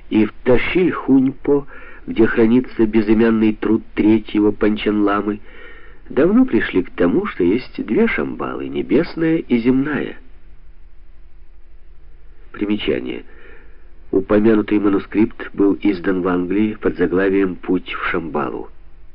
и в Ташиль-Хуньпо, где хранится безымянный труд третьего Панчанламы, давно пришли к тому, что есть две Шамбалы, небесная и земная. Примечание. Упомянутый манускрипт был издан в Англии под заглавием «Путь в Шамбалу».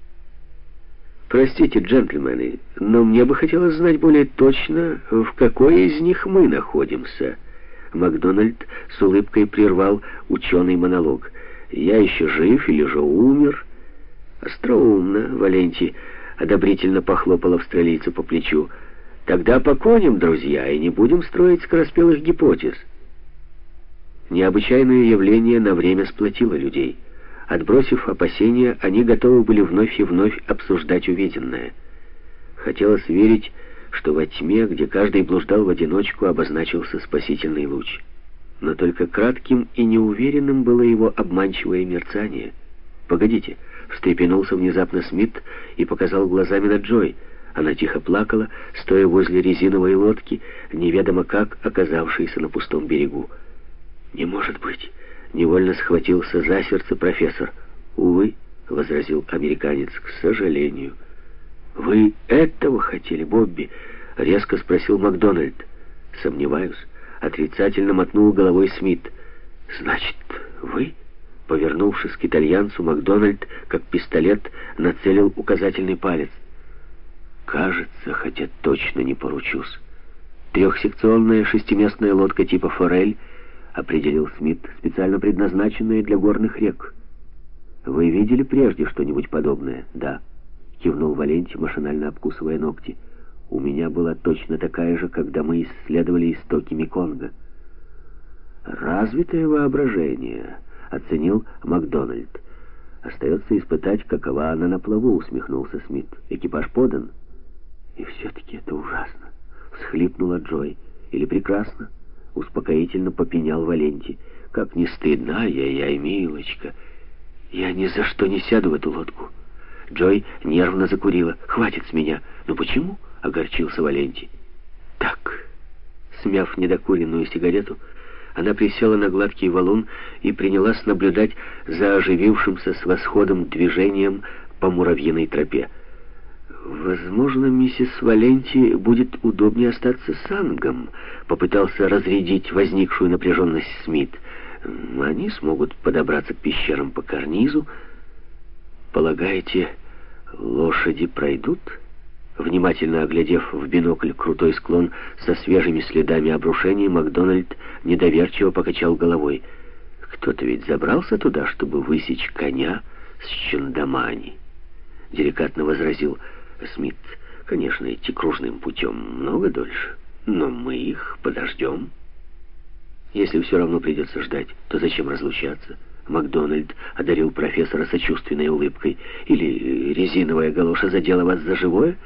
Простите, джентльмены, но мне бы хотелось знать более точно, в какой из них мы находимся. Макдональд с улыбкой прервал ученый монолог. Я еще жив или же умер? Остроумно, Валенти одобрительно похлопал австралийцу по плечу. Тогда поконим, друзья, и не будем строить скороспелых гипотез. Необычайное явление на время сплотило людей. Отбросив опасения, они готовы были вновь и вновь обсуждать увиденное. Хотелось верить, что во тьме, где каждый блуждал в одиночку, обозначился спасительный луч. Но только кратким и неуверенным было его обманчивое мерцание. «Погодите!» — встрепенулся внезапно Смит и показал глазами на Джой. Она тихо плакала, стоя возле резиновой лодки, неведомо как оказавшейся на пустом берегу. «Не может быть!» — невольно схватился за сердце профессор. «Увы», — возразил американец, — «к сожалению». «Вы этого хотели, Бобби?» — резко спросил Макдональд. «Сомневаюсь», — отрицательно мотнул головой Смит. «Значит, вы?» Повернувшись к итальянцу, Макдональд, как пистолет, нацелил указательный палец. «Кажется, хотя точно не поручусь. Трехсекционная шестиместная лодка типа «Форель», — определил Смит, — специально предназначенная для горных рек. «Вы видели прежде что-нибудь подобное?» «Да», — кивнул Валенти, машинально обкусывая ногти. «У меня была точно такая же, когда мы исследовали истоки Меконга». «Развитое воображение», — оценил Макдональд. «Остается испытать, какова она на плаву», — усмехнулся Смит. «Экипаж подан». «И все-таки это ужасно», — всхлипнула Джой. «Или прекрасно?» — успокоительно попенял Валенти. «Как не стыдно, ай-яй-яй, милочка. Я ни за что не сяду в эту лодку». Джой нервно закурила. «Хватит с меня». «Ну почему?» — огорчился Валенти. «Так». Смяв недокуренную сигарету, она присела на гладкий валун и принялась наблюдать за оживившимся с восходом движением по муравьиной тропе. «Возможно, миссис Валенти будет удобнее остаться с Ангом», — попытался разрядить возникшую напряженность Смит. «Они смогут подобраться к пещерам по карнизу. Полагаете, лошади пройдут?» Внимательно оглядев в бинокль крутой склон со свежими следами обрушений, Макдональд недоверчиво покачал головой. «Кто-то ведь забрался туда, чтобы высечь коня с Чандамани», — деликатно возразил Смит. «Конечно, идти кружным путем много дольше, но мы их подождем. Если все равно придется ждать, то зачем разлучаться?» Макдональд одарил профессора сочувственной улыбкой. «Или резиновая галоша задела вас за живое?»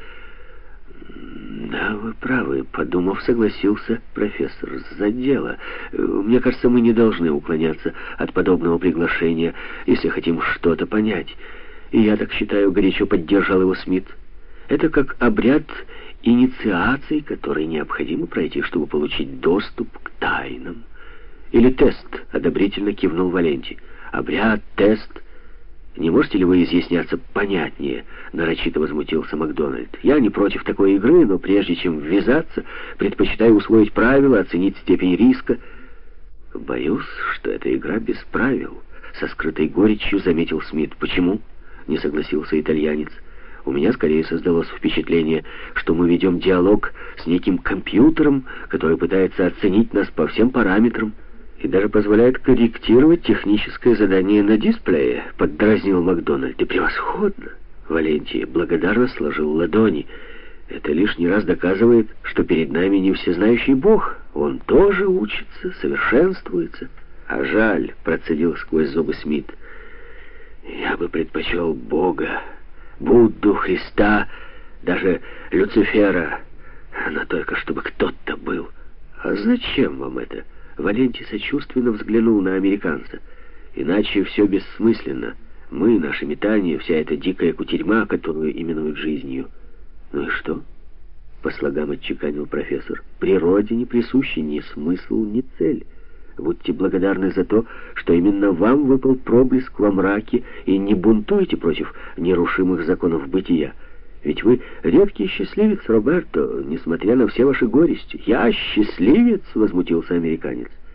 «Да, вы правы», — подумав, согласился профессор. «Задела. Мне кажется, мы не должны уклоняться от подобного приглашения, если хотим что-то понять. И я так считаю», — горячо поддержал его Смит. «Это как обряд инициации, который необходимо пройти, чтобы получить доступ к тайнам. Или тест», — одобрительно кивнул Валенти. «Обряд, тест. Не можете ли вы изъясняться понятнее?» — нарочито возмутился Макдональд. «Я не против такой игры, но прежде чем ввязаться, предпочитаю усвоить правила, оценить степень риска». «Боюсь, что эта игра без правил», — со скрытой горечью заметил Смит. «Почему?» — не согласился итальянец. «У меня скорее создалось впечатление, что мы ведем диалог с неким компьютером, который пытается оценить нас по всем параметрам и даже позволяет корректировать техническое задание на дисплее», — поддразнил Макдональд. «И превосходно!» — Валенти благодарно сложил ладони. «Это лишний раз доказывает, что перед нами не всезнающий Бог. Он тоже учится, совершенствуется». «А жаль», — процедил сквозь зубы Смит. «Я бы предпочел Бога, Будду, Христа, даже Люцифера, но только чтобы кто-то был». «А зачем вам это?» Валенти сочувственно взглянул на американца. «Иначе все бессмысленно. Мы, наши метания, вся эта дикая кутерьма, которую именуют жизнью». «Ну и что?» — по слогам отчеканил профессор. «Природе не присущи ни смысл, ни цель. Будьте благодарны за то, что именно вам выпал проблеск во мраке, и не бунтуйте против нерушимых законов бытия. Ведь вы редкий счастливец, Роберто, несмотря на все ваши горести. «Я счастливец!» — возмутился американец.